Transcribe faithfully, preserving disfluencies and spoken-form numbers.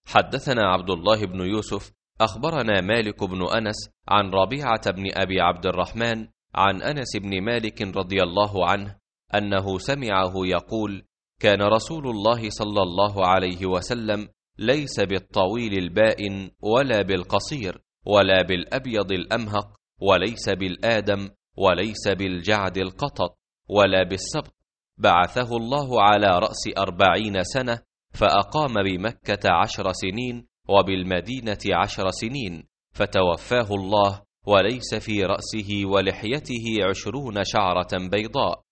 حدثنا عبد الله بن يوسف أخبرنا مالك بن أنس عن ربيعة بن أبي عبد الرحمن عن أنس بن مالك رضي الله عنه أنه سمعه يقول: كان رسول الله صلى الله عليه وسلم ليس بالطويل البائن ولا بالقصير ولا بالأبيض الأمهق وليس بالآدم وليس بالجعد القطط ولا بالسبط، بعثه الله على رأس أربعين سنة، فأقام بمكة عشر سنين وبالمدينة عشر سنين، فتوفاه الله وليس في رأسه ولحيته عشرون شعرة بيضاء،